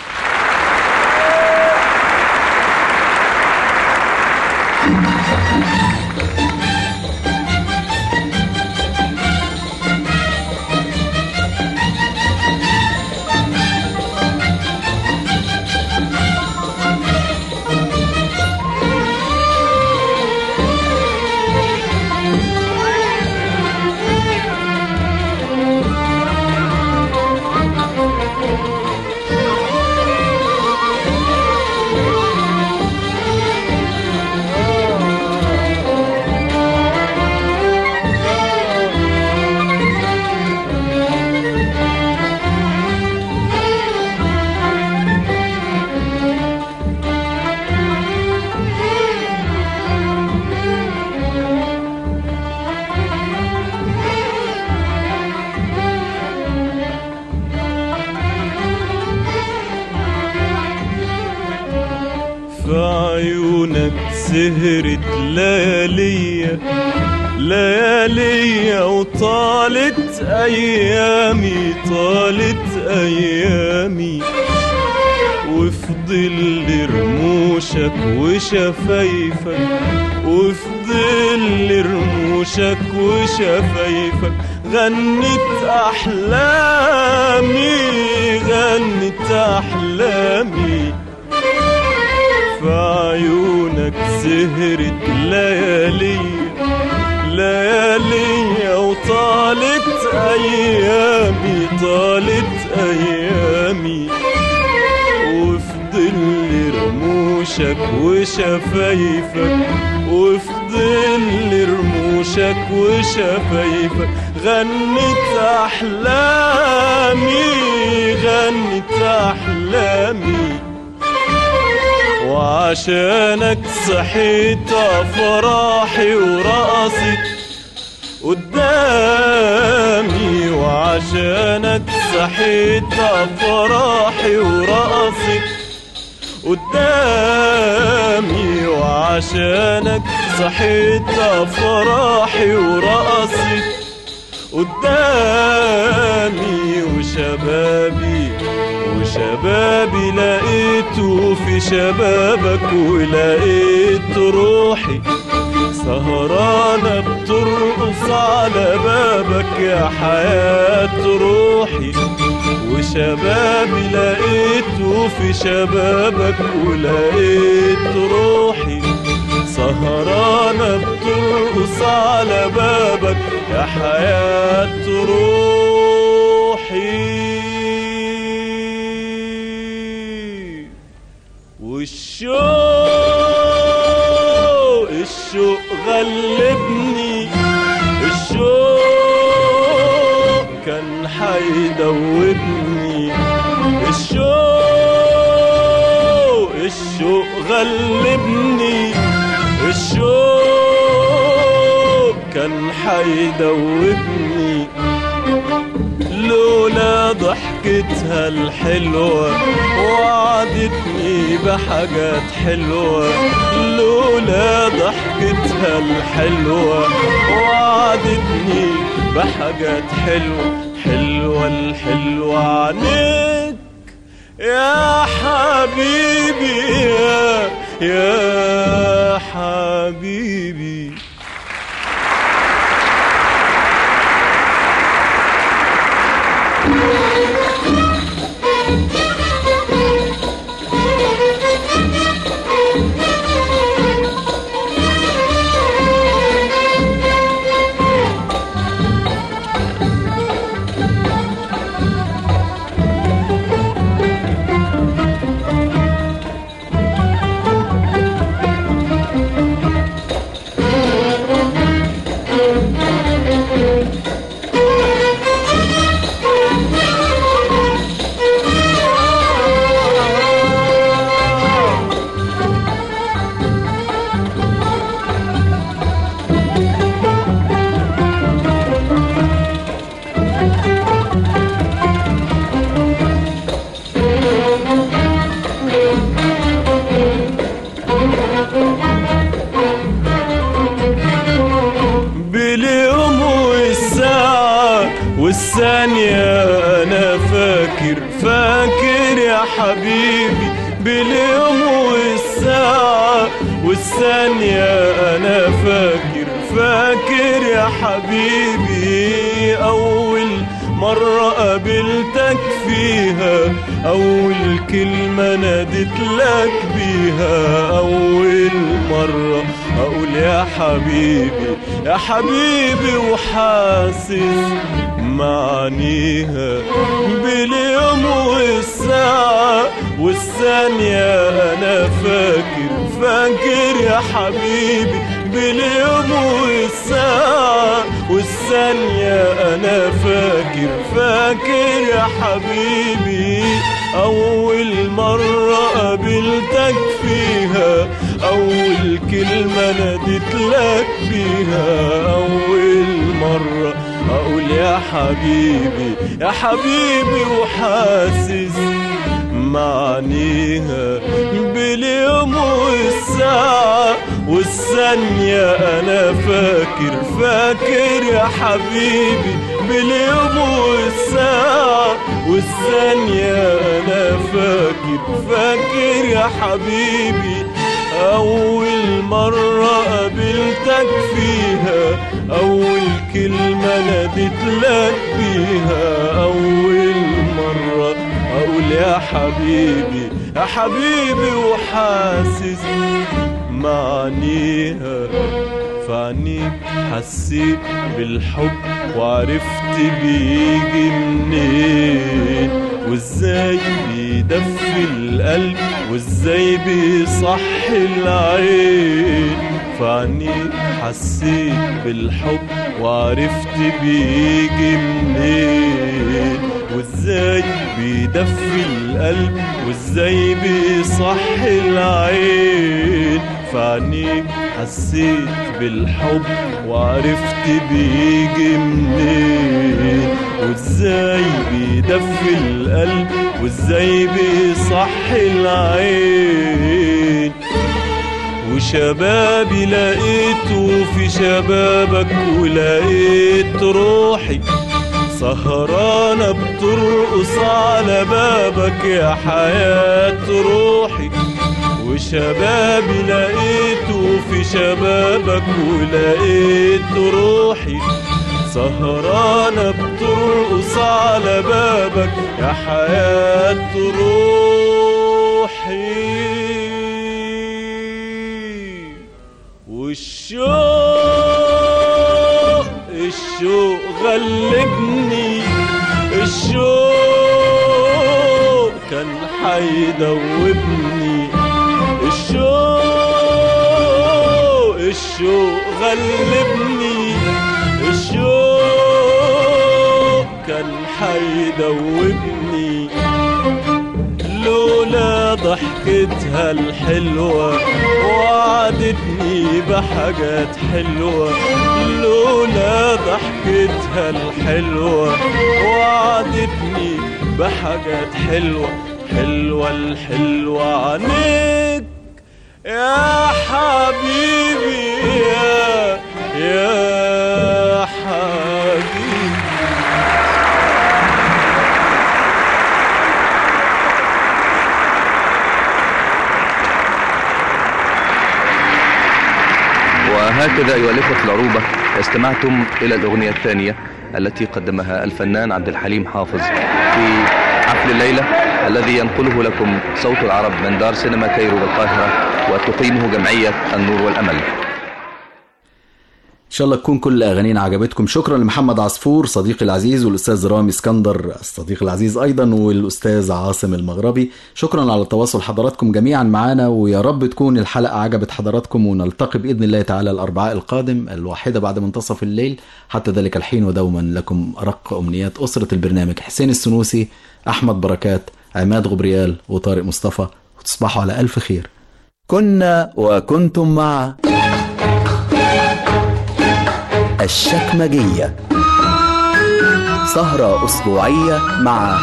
سهرت لياليا وطالت أيامي وفي ظل رموشك وشفايفك وفي ظل رموشك وشفايفك غنت أحلامي في عيونك سهرت لياليا وطالت أيامي وفي ظل رموشك وشفايفك وفي ظل رموشك وشفايفك غنت أحلامي وعشانك صحيت أفراحي قدامي وعشانك صحيت أفراحي ورقصت قدامي وعشانك صحيت أفراحي ورقصت قدامي وشبابي لقيته في شبابك ولقيت روحي سهرانة بترقص على بابك يا حياة روحي وشبابي لقيته في شبابك ولقيت روحي سهرانة بترقص على بابك يا حياة روحي الشوق غلبني الشوق كان حيدوبني الشوق غلبني الشوق كان حيدوبني لولا ضحكتها الحلوة وعدتني بحاجات حلوة لولا ضحكتها الحلوة وعدتني بحاجات حلوة الحلوة عنك يا حبيبي يا حبيبي. والثانية أنا فاكر يا حبيبي باليوم والساعة والثانية أنا فاكر يا حبيبي أول مرة قابلتك فيها أول كلمة نادت لك بيها أول مرة أقول يا حبيبي وحاسس معانيها باليوم والساعة والثانية أنا فاكر يا حبيبي باليوم والساعة والثانية أنا فاكر يا حبيبي أول مرة قابلتك فيها أول كلمة نادت لك بيها أول مرة أقول يا حبيبي وحاسس معانيها باليوم والساعة والثانية أنا فاكر يا حبيبي باليوم والساعة والثانية أنا فاكر يا حبيبي أول مرة قابلتك فيها أول كلمة نادت لك بيها أول مرة أقول يا حبيبي وحاسس معانيها فعنيك حسيت بالحب وعرفت بيجي منين وازاي بيدفي القلب وازاي بيصحي العين فعنيك حسيت بالحب وعرفت بيجي منين وازاي بيدفي القلب وازاي بيصحي العين فعنيك حسيت بالحب وعرفت بيجي منين وازاي بيدفي القلب وازاي بيصحي العين وشبابي لقيته في شبابك ولقيت روحي سهرانة بترقص على بابك يا حياة روحي وشبابي لقيته في شبابك ولقيت روحي سهرانة بترقص على بابك يا حياة روحي الشوق غلبني الشوق كان حيدوبني الشوق غلبني الشوق كان حيدوبني لولا ضحكتها الحلوة وعدتني بحاجات حلوة لولا ضحكتها الحلوة وعدتني بحاجات حلوة حلوة الحلوة عنيك يا حبيبي يا حبيبي. وهكذا أيها الإخوة العروبة استمعتم إلى الأغنية الثانية التي قدمها الفنان عبد الحليم حافظ في حفل الليلة الذي ينقله لكم صوت العرب من دار سينما كايرو بالقاهرة وتقيمه جمعية النور والأمل. إن شاء الله تكون كل أغانينا عجبتكم. شكرا لمحمد عصفور صديقي العزيز والأستاذ رامي اسكندر الصديق العزيز أيضا والأستاذ عاصم المغربي. شكرا على التواصل حضراتكم جميعا معنا ويا رب تكون الحلقة عجبت حضراتكم ونلتقي بإذن الله تعالى الأربعاء القادم 1:00 بعد منتصف الليل. حتى ذلك الحين ودوما لكم أرق أمنيات أسرة البرنامج حسين السنوسي أحمد بركات عماد غبريال وطارق مصطفى وتصبحوا على ألف خير. كنا وكنتم مع الشكمجية سهرة أسبوعية مع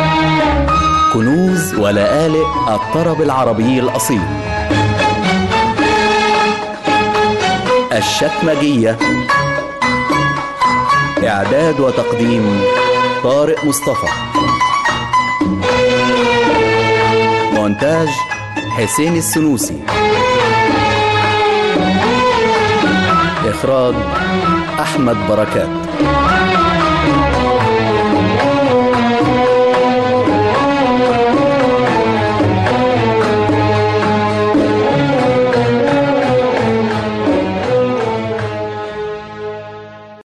كنوز ولآلئ الطرب العربي الأصيل. الشكمجية إعداد وتقديم طارق مصطفى مونتاج حسين السنوسي إخراج أحمد بركات.